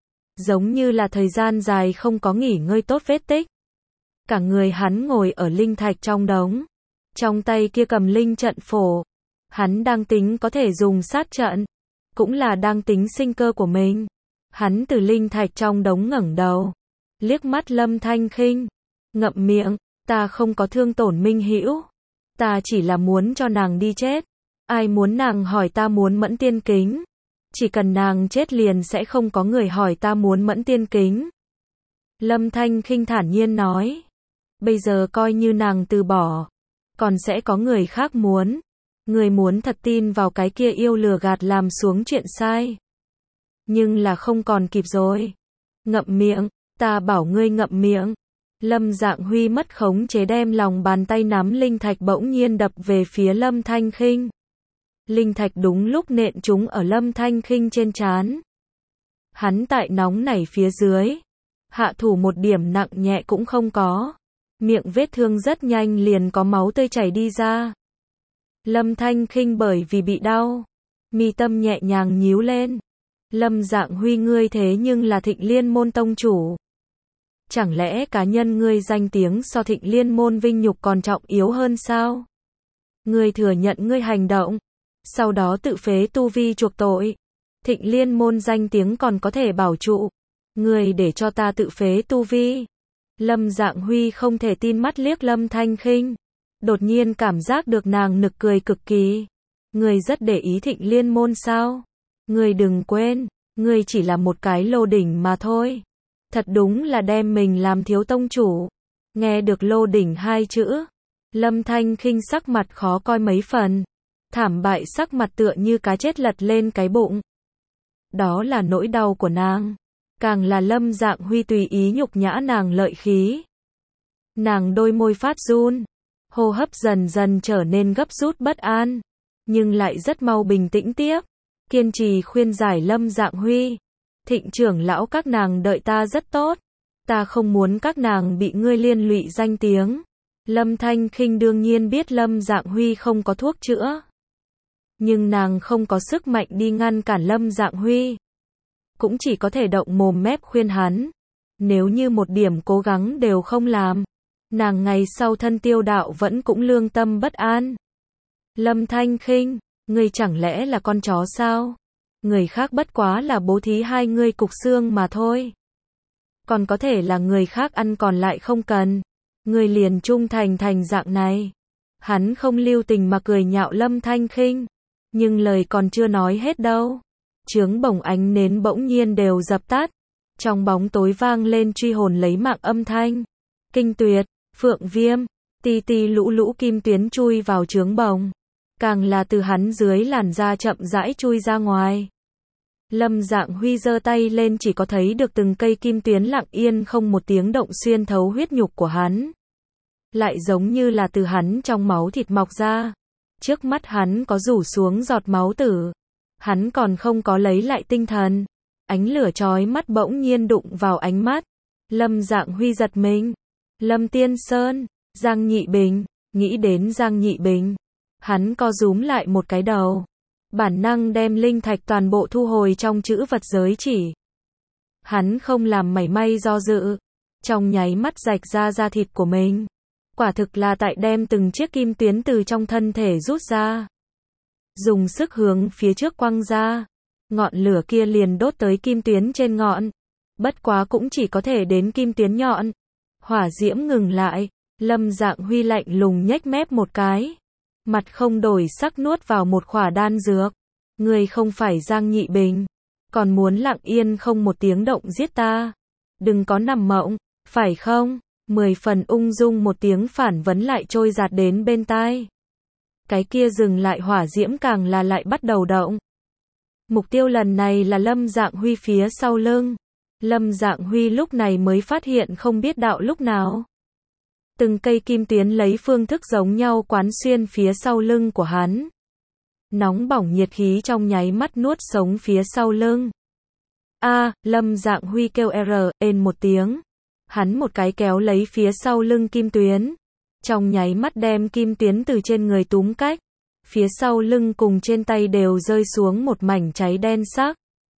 Giống như là thời gian dài không có nghỉ ngơi tốt vết tích. Cả người hắn ngồi ở linh thạch trong đống. Trong tay kia cầm linh trận phổ. Hắn đang tính có thể dùng sát trận. Cũng là đang tính sinh cơ của mình. Hắn từ linh thạch trong đống ngẩng đầu. Liếc mắt Lâm Thanh Khinh. Ngậm miệng, ta không có thương tổn Minh Hữu. Ta chỉ là muốn cho nàng đi chết. Ai muốn nàng hỏi ta muốn mẫn tiên kính. Chỉ cần nàng chết liền sẽ không có người hỏi ta muốn mẫn tiên kính. Lâm Thanh Khinh thản nhiên nói. Bây giờ coi như nàng từ bỏ. Còn sẽ có người khác muốn. Người muốn thật tin vào cái kia yêu lừa gạt làm xuống chuyện sai. Nhưng là không còn kịp rồi. Ngậm miệng, ta bảo ngươi ngậm miệng. Lâm Dạng Huy mất khống chế đem lòng bàn tay nắm linh thạch bỗng nhiên đập về phía Lâm Thanh Khinh. Linh thạch đúng lúc nện trúng ở Lâm Thanh Khinh trên trán. Hắn tại nóng nảy phía dưới. Hạ thủ một điểm nặng nhẹ cũng không có. Miệng vết thương rất nhanh liền có máu tươi chảy đi ra. Lâm Thanh Khinh bởi vì bị đau. Mi tâm nhẹ nhàng nhíu lên. Lâm Dạng Huy ngươi thế nhưng là Thịnh Liên môn tông chủ. Chẳng lẽ cá nhân ngươi danh tiếng so Thịnh Liên môn vinh nhục còn trọng yếu hơn sao? Ngươi thừa nhận ngươi hành động. Sau đó tự phế tu vi chuộc tội. Thịnh Liên môn danh tiếng còn có thể bảo trụ. Ngươi để cho ta tự phế tu vi. Lâm Dạng Huy không thể tin mắt liếc Lâm Thanh Khinh. Đột nhiên cảm giác được nàng nực cười cực kỳ. Ngươi rất để ý Thịnh Liên môn sao? Ngươi đừng quên, ngươi chỉ là một cái lô đỉnh mà thôi. Thật đúng là đem mình làm thiếu tông chủ. Nghe được lô đỉnh hai chữ. Lâm Thanh Khinh sắc mặt khó coi mấy phần. Thảm bại sắc mặt tựa như cá chết lật lên cái bụng. Đó là nỗi đau của nàng. Càng là Lâm Dạng Huy tùy ý nhục nhã nàng lợi khí. Nàng đôi môi phát run. Hô hấp dần dần trở nên gấp rút bất an. Nhưng lại rất mau bình tĩnh tiếp. Kiên trì khuyên giải Lâm Dạng Huy. Thịnh trưởng lão các nàng đợi ta rất tốt. Ta không muốn các nàng bị ngươi liên lụy danh tiếng. Lâm Thanh Khinh đương nhiên biết Lâm Dạng Huy không có thuốc chữa. Nhưng nàng không có sức mạnh đi ngăn cản Lâm Dạng Huy. Cũng chỉ có thể động mồm mép khuyên hắn. Nếu như một điểm cố gắng đều không làm. Nàng ngày sau thân tiêu đạo vẫn cũng lương tâm bất an. Lâm Thanh Khinh, ngươi chẳng lẽ là con chó sao? Người khác bất quá là bố thí hai ngươi cục xương mà thôi. Còn có thể là người khác ăn còn lại không cần. Ngươi liền trung thành thành dạng này. Hắn không lưu tình mà cười nhạo Lâm Thanh Khinh. Nhưng lời còn chưa nói hết đâu. Chướng bổng ánh nến bỗng nhiên đều dập tắt. Trong bóng tối vang lên truy hồn lấy mạng âm thanh. Kinh tuyệt, phượng viêm, ti ti lũ lũ kim tuyến chui vào chướng bổng. Càng là từ hắn dưới làn da chậm rãi chui ra ngoài. Lâm Dạng Huy giơ tay lên chỉ có thấy được từng cây kim tuyến lặng yên không một tiếng động xuyên thấu huyết nhục của hắn. Lại giống như là từ hắn trong máu thịt mọc ra. Trước mắt hắn có rủ xuống giọt máu tử. Hắn còn không có lấy lại tinh thần. Ánh lửa chói mắt bỗng nhiên đụng vào ánh mắt. Lâm Dạng Huy giật mình. Lâm Tiên Sơn, Giang Nhị Bình, nghĩ đến Giang Nhị Bình. Hắn co rúm lại một cái đầu. Bản năng đem linh thạch toàn bộ thu hồi trong chữ vật giới chỉ. Hắn không làm mảy may do dự, trong nháy mắt rạch ra da thịt của mình. Quả thực là tại đem từng chiếc kim tuyến từ trong thân thể rút ra. Dùng sức hướng phía trước quăng ra, ngọn lửa kia liền đốt tới kim tuyến trên ngọn. Bất quá cũng chỉ có thể đến kim tuyến nhọn. Hỏa diễm ngừng lại, Lâm Dạng Huy lạnh lùng nhếch mép một cái. Mặt không đổi sắc nuốt vào một khỏa đan dược. Ngươi không phải Giang Nhị Bình, còn muốn lặng yên không một tiếng động giết ta. Đừng có nằm mộng, phải không? Mười phần ung dung một tiếng phản vấn lại trôi giạt đến bên tai. Cái kia dừng lại hỏa diễm càng là lại bắt đầu động. Mục tiêu lần này là Lâm Dạng Huy phía sau lưng. Lâm Dạng Huy lúc này mới phát hiện không biết đạo lúc nào. Từng cây kim tuyến lấy phương thức giống nhau quán xuyên phía sau lưng của hắn. Nóng bỏng nhiệt khí trong nháy mắt nuốt sống phía sau lưng. A, Lâm Dạng Huy kêu R, ên một tiếng. Hắn một cái kéo lấy phía sau lưng kim tuyến. Trong nháy mắt đem kim tuyến từ trên người túm cách. Phía sau lưng cùng trên tay đều rơi xuống một mảnh cháy đen sắc.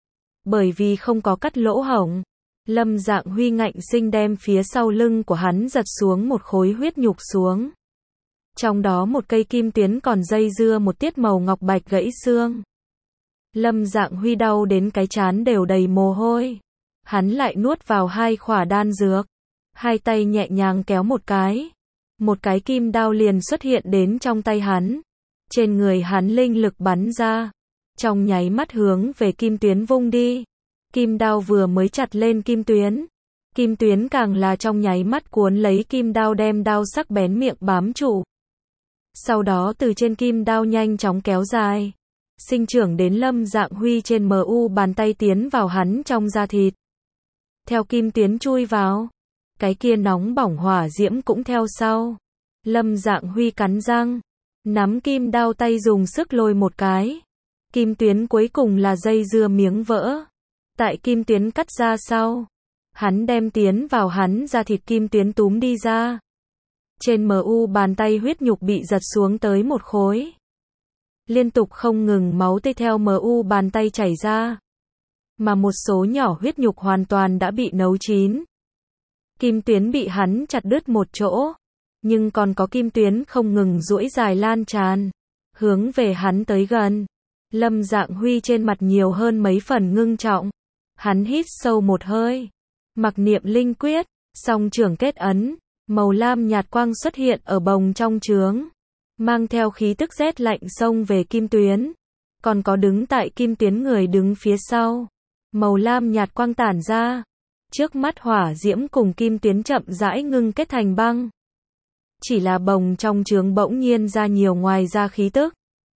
Bởi vì không có cắt lỗ hổng, Lâm Dạng Huy ngạnh sinh đem phía sau lưng của hắn giật xuống một khối huyết nhục xuống. Trong đó một cây kim tuyến còn dây dưa một tiết màu ngọc bạch gãy xương. Lâm Dạng Huy đau đến cái trán đều đầy mồ hôi. Hắn lại nuốt vào hai khỏa đan dược. Hai tay nhẹ nhàng kéo một cái. Một cái kim đao liền xuất hiện đến trong tay hắn. Trên người hắn linh lực bắn ra. Trong nháy mắt hướng về kim tuyến vung đi. Kim đao vừa mới chặt lên kim tuyến. Kim tuyến càng là trong nháy mắt cuốn lấy kim đao đem đao sắc bén miệng bám trụ. Sau đó từ trên kim đao nhanh chóng kéo dài. Sinh trưởng đến Lâm Dạng Huy trên mu bàn tay tiến vào hắn trong da thịt. Theo kim tuyến chui vào. Cái kia nóng bỏng hỏa diễm cũng theo sau. Lâm Dạng Huy cắn răng. Nắm kim đao tay dùng sức lôi một cái. Kim tuyến cuối cùng là dây dưa miếng vỡ. Tại kim tuyến cắt ra sau. Hắn đem tiến vào hắn da thịt kim tuyến túm đi ra. Trên mu bàn tay huyết nhục bị giật xuống tới một khối. Liên tục không ngừng máu tươi theo mu bàn tay chảy ra. Mà một số nhỏ huyết nhục hoàn toàn đã bị nấu chín. Kim tuyến bị hắn chặt đứt một chỗ. Nhưng còn có kim tuyến không ngừng duỗi dài lan tràn. Hướng về hắn tới gần. Lâm Dạng Huy trên mặt nhiều hơn mấy phần ngưng trọng. Hắn hít sâu một hơi. Mặc niệm linh quyết. Song trưởng kết ấn. Màu lam nhạt quang xuất hiện ở bồng trong trướng. Mang theo khí tức rét lạnh xông về kim tuyến. Còn có đứng tại kim tuyến người đứng phía sau. Màu lam nhạt quang tản ra. Trước mắt hỏa diễm cùng kim tuyến chậm rãi ngưng kết thành băng. Chỉ là bồng trong trướng bỗng nhiên ra nhiều ngoài ra khí tức.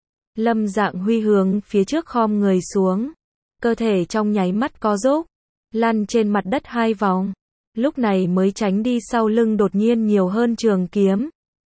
Lâm Dạng Huy hướng phía trước khom người xuống. Cơ thể trong nháy mắt co rúm. Lăn trên mặt đất hai vòng. Lúc này mới tránh đi sau lưng đột nhiên nhiều hơn trường kiếm.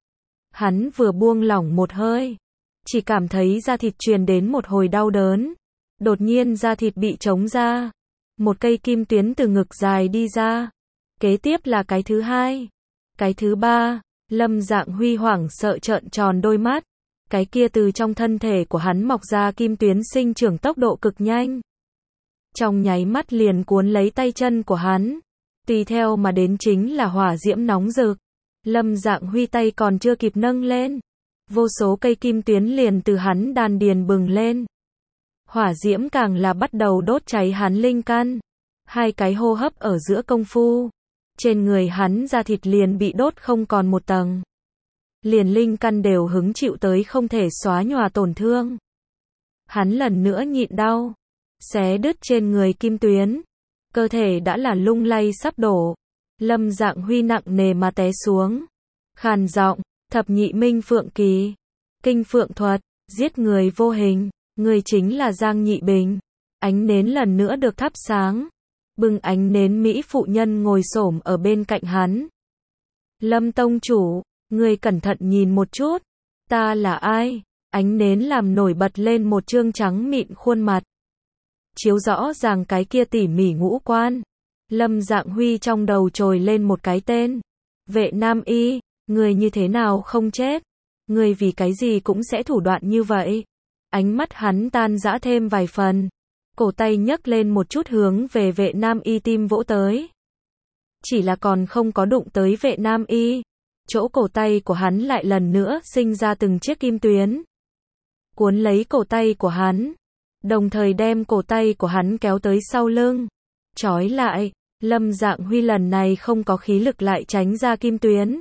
Hắn vừa buông lỏng một hơi. Chỉ cảm thấy da thịt truyền đến một hồi đau đớn. Đột nhiên da thịt bị trống ra. Một cây kim tuyến từ ngực dài đi ra. Kế tiếp là cái thứ hai. Cái thứ ba. Lâm Dạng Huy hoảng sợ trợn tròn đôi mắt. Cái kia từ trong thân thể của hắn mọc ra kim tuyến sinh trưởng tốc độ cực nhanh. Trong nháy mắt liền cuốn lấy tay chân của hắn. Tùy theo mà đến chính là hỏa diễm nóng rực. Lâm Dạng Huy tay còn chưa kịp nâng lên. Vô số cây kim tuyến liền từ hắn đan điền bừng lên. Hỏa diễm càng là bắt đầu đốt cháy hắn linh căn. Hai cái hô hấp ở giữa công phu. Trên người hắn da thịt liền bị đốt không còn một tầng. Liền linh căn đều hứng chịu tới không thể xóa nhòa tổn thương. Hắn lần nữa nhịn đau. Xé đứt trên người kim tuyến. Cơ thể đã là lung lay sắp đổ. Lâm Dạng Huy nặng nề mà té xuống. Khàn giọng, thập nhị minh phượng kỳ. Kinh phượng thuật, giết người vô hình. Người chính là Giang Nhị Bình. Ánh nến lần nữa được thắp sáng. Bưng ánh nến mỹ phụ nhân ngồi xổm ở bên cạnh hắn. Lâm tông chủ, người cẩn thận nhìn một chút. Ta là ai? Ánh nến làm nổi bật lên một trương trắng mịn khuôn mặt. Chiếu rõ ràng cái kia tỉ mỉ ngũ quan. Lâm Dạng Huy trong đầu trồi lên một cái tên. Vệ Nam Y, người như thế nào không chết? Người vì cái gì cũng sẽ thủ đoạn như vậy? Ánh mắt hắn tan rã thêm vài phần. cổ tay nhấc lên một chút hướng về vệ nam y tim vỗ tới. Chỉ là còn không có đụng tới vệ nam y, chỗ cổ tay của hắn lại lần nữa sinh ra từng chiếc kim tuyến. Cuốn lấy cổ tay của hắn, đồng thời đem cổ tay của hắn kéo tới sau lưng, trói lại. Lâm Dạng Huy lần này không có khí lực lại tránh ra kim tuyến.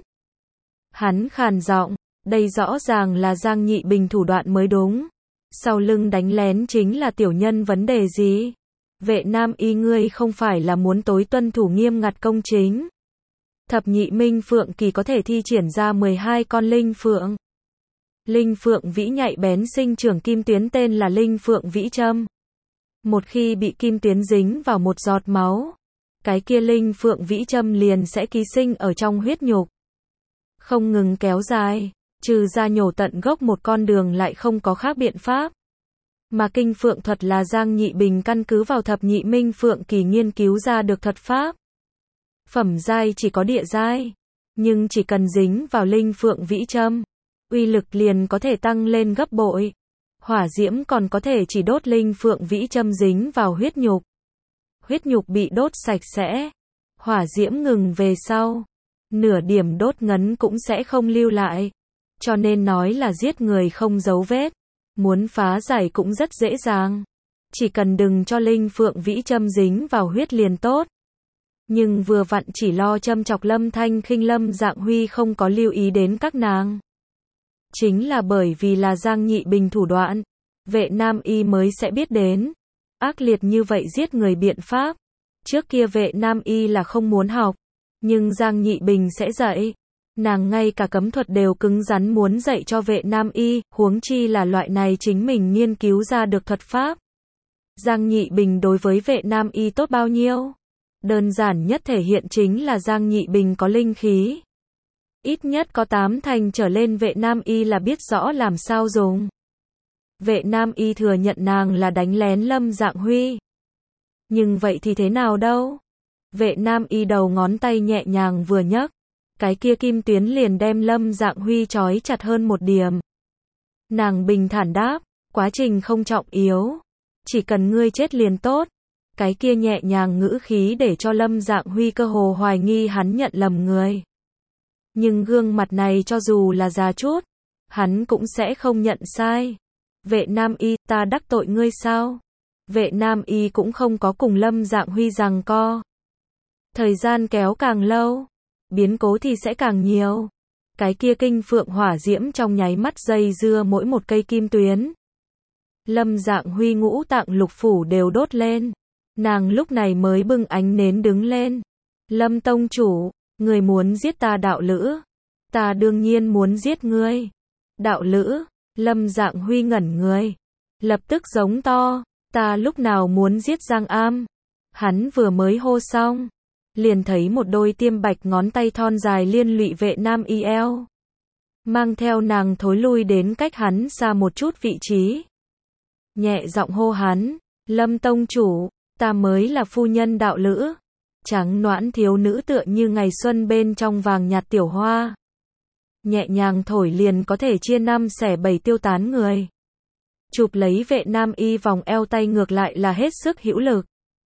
Hắn khàn giọng, đây rõ ràng là Giang Nhị Bình thủ đoạn mới đúng. Sau lưng đánh lén chính là tiểu nhân vấn đề gì? Vệ nam y ngươi không phải là muốn tối tuân thủ nghiêm ngặt công chính. Thập nhị minh phượng kỳ có thể thi triển ra mười hai con linh phượng. Linh phượng vĩ nhạy bén sinh trưởng kim tuyến tên là linh phượng vĩ châm. Một khi bị kim tuyến dính vào một giọt máu, cái kia linh phượng vĩ châm liền sẽ ký sinh ở trong huyết nhục. Không ngừng kéo dài, trừ ra nhổ tận gốc một con đường lại không có khác biện pháp. Mà kinh phượng thuật là Giang Nhị Bình căn cứ vào thập nhị minh phượng kỳ nghiên cứu ra được thuật pháp. Phẩm giai chỉ có địa giai, nhưng chỉ cần dính vào linh phượng vĩ châm, uy lực liền có thể tăng lên gấp bội. Hỏa diễm còn có thể chỉ đốt linh phượng vĩ châm dính vào huyết nhục. Huyết nhục bị đốt sạch sẽ, hỏa diễm ngừng về sau, nửa điểm đốt ngấn cũng sẽ không lưu lại. Cho nên nói là giết người không dấu vết, muốn phá giải cũng rất dễ dàng. Chỉ cần đừng cho linh phượng vĩ châm dính vào huyết liền tốt. Nhưng vừa vặn chỉ lo châm chọc Lâm Thanh Khinh, Lâm Dạng Huy không có lưu ý đến các nàng. Chính là bởi vì là Giang Nhị Bình thủ đoạn, vệ nam y mới sẽ biết đến. Ác liệt như vậy giết người biện pháp. Trước kia vệ nam y là không muốn học, nhưng Giang Nhị Bình sẽ dạy. Nàng ngay cả cấm thuật đều cứng rắn muốn dạy cho vệ nam y, huống chi là loại này chính mình nghiên cứu ra được thuật pháp. Giang Nhị Bình đối với vệ nam y tốt bao nhiêu? Đơn giản nhất thể hiện chính là Giang Nhị Bình có linh khí. Ít nhất có tám thành trở lên vệ nam y là biết rõ làm sao dùng. Vệ nam y thừa nhận nàng là đánh lén Lâm Dạng Huy. Nhưng vậy thì thế nào đâu? Vệ nam y đầu ngón tay nhẹ nhàng vừa nhấc, cái kia kim tuyến liền đem Lâm Dạng Huy trói chặt hơn một điểm. Nàng bình thản đáp, quá trình không trọng yếu, chỉ cần ngươi chết liền tốt. Cái kia nhẹ nhàng ngữ khí để cho Lâm Dạng Huy cơ hồ hoài nghi hắn nhận lầm người. Nhưng gương mặt này cho dù là già chút, hắn cũng sẽ không nhận sai. Vệ nam y, ta đắc tội ngươi sao? Vệ nam y cũng không có cùng Lâm Dạng Huy giằng co. Thời gian kéo càng lâu, biến cố thì sẽ càng nhiều. Cái kia kinh phượng hỏa diễm trong nháy mắt dây dưa mỗi một cây kim tuyến. Lâm Dạng Huy ngũ tạng lục phủ đều đốt lên. Nàng lúc này mới bưng ánh nến đứng lên. Lâm tông chủ, người muốn giết ta đạo lữ. Ta đương nhiên muốn giết ngươi. Đạo lữ, Lâm Dạng Huy ngẩn người. Lập tức giống to, ta lúc nào muốn giết Giang Am. Hắn vừa mới hô xong, liền thấy một đôi tiêm bạch ngón tay thon dài liên lụy vệ nam y eo. Mang theo nàng thối lui đến cách hắn xa một chút vị trí. Nhẹ giọng hô hắn, Lâm tông chủ, ta mới là phu nhân đạo lữ. Trắng noãn thiếu nữ tựa như ngày xuân bên trong vàng nhạt tiểu hoa. Nhẹ nhàng thổi liền có thể chia năm xẻ bảy tiêu tán người. Chụp lấy vệ nam y vòng eo tay ngược lại là hết sức hữu lực.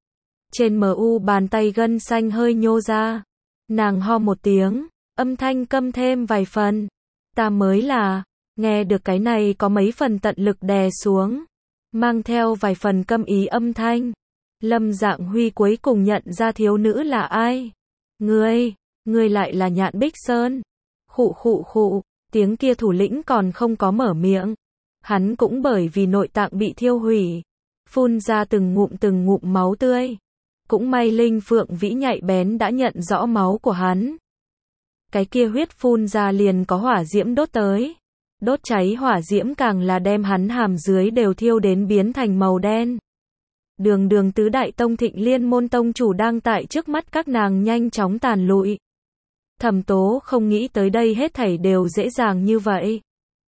Trên mờ u bàn tay gân xanh hơi nhô ra. Nàng ho một tiếng, âm thanh câm thêm vài phần. Ta mới là, nghe được cái này có mấy phần tận lực đè xuống. Mang theo vài phần câm ý âm thanh. Lâm Dạng Huy cuối cùng nhận ra thiếu nữ là ai. Ngươi, ngươi lại là Nhạn Bích Sơn. Khụ khụ khụ, tiếng kia thủ lĩnh còn không có mở miệng. Hắn cũng bởi vì nội tạng bị thiêu hủy, phun ra từng ngụm từng ngụm máu tươi. Cũng may linh phượng vĩ nhạy bén đã nhận rõ máu của hắn. Cái kia huyết phun ra liền có hỏa diễm đốt tới. Đốt cháy hỏa diễm càng là đem hắn hàm dưới đều thiêu đến biến thành màu đen. Đường đường tứ đại tông Thịnh Liên môn tông chủ đang tại trước mắt các nàng nhanh chóng tàn lụi. Thẩm Tố không nghĩ tới đây hết thảy đều dễ dàng như vậy.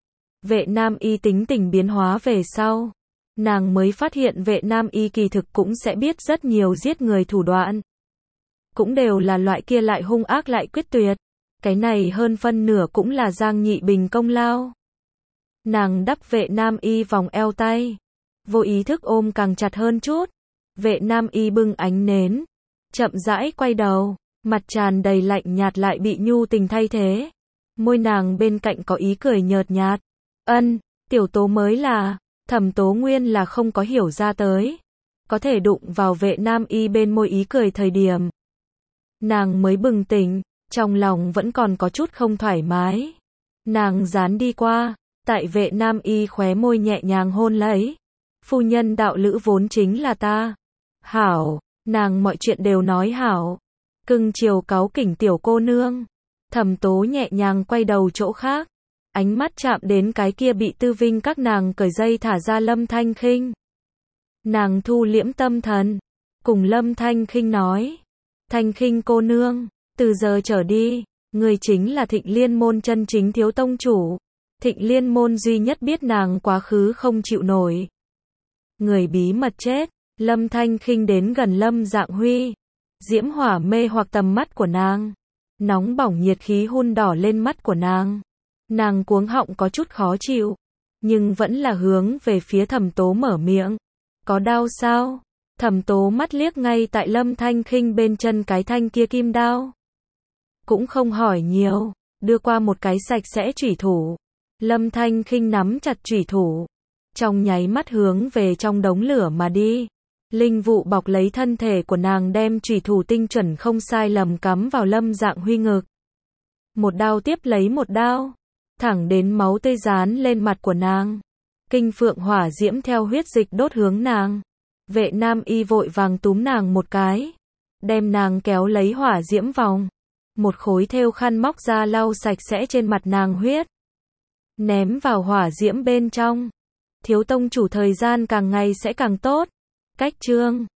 Vệ nam y tính tình biến hóa về sau. Nàng mới phát hiện vệ nam y kỳ thực cũng sẽ biết rất nhiều giết người thủ đoạn. Cũng đều là loại kia lại hung ác lại quyết tuyệt. Cái này hơn phân nửa cũng là Giang Nhị Bình công lao. Nàng đắp vệ nam y vòng eo tay. vô ý thức ôm càng chặt hơn chút. Vệ nam y bưng ánh nến, chậm rãi quay đầu, mặt tràn đầy lạnh nhạt lại bị nhu tình thay thế. Môi nàng bên cạnh có ý cười nhợt nhạt. Ân, tiểu tố mới là, Thẩm Tố Nguyên là không có hiểu ra tới. Có thể đụng vào vệ nam y bên môi ý cười thời điểm. Nàng mới bừng tỉnh, trong lòng vẫn còn có chút không thoải mái. Nàng dán đi qua, tại vệ nam y khóe môi nhẹ nhàng hôn lấy. Phu nhân đạo lữ vốn chính là ta. Hảo, nàng mọi chuyện đều nói hảo. Cưng chiều cáu kỉnh tiểu cô nương. Thẩm Tố nhẹ nhàng quay đầu chỗ khác. Ánh mắt chạm đến cái kia bị Tư Vinh các nàng cởi dây thả ra Lâm Thanh Khinh. Nàng thu liễm tâm thần, cùng Lâm Thanh Khinh nói. Thanh Khinh cô nương, từ giờ trở đi, người chính là Thịnh Liên môn chân chính thiếu tông chủ. Thịnh Liên môn duy nhất biết nàng quá khứ không chịu nổi. Người bí mật chết, Lâm Thanh Khinh đến gần Lâm Dạng Huy. Diễm hỏa mê hoặc tầm mắt của nàng. Nóng bỏng nhiệt khí hun đỏ lên mắt của nàng. Nàng cuống họng có chút khó chịu, nhưng vẫn là hướng về phía Thẩm Tố mở miệng. Có đau sao? Thẩm Tố mắt liếc ngay tại Lâm Thanh Khinh bên chân cái thanh kia kim đao. Cũng không hỏi nhiều, đưa qua một cái sạch sẽ chủy thủ. Lâm Thanh Khinh nắm chặt chủy thủ, trong nháy mắt hướng về trong đống lửa mà đi. Linh vụ bọc lấy thân thể của nàng đem chủy thủ tinh chuẩn không sai lầm cắm vào Lâm Dạng Huy ngực. Một đao tiếp lấy một đao, thẳng đến máu tươi dán lên mặt của nàng. Kinh phượng hỏa diễm theo huyết dịch đốt hướng nàng. Vệ nam y vội vàng túm nàng một cái, đem nàng kéo lấy hỏa diễm vòng. Một khối thêu khăn móc ra lau sạch sẽ trên mặt nàng huyết, ném vào hỏa diễm bên trong. Thiếu tông chủ thời gian càng ngày sẽ càng tốt. Cách chương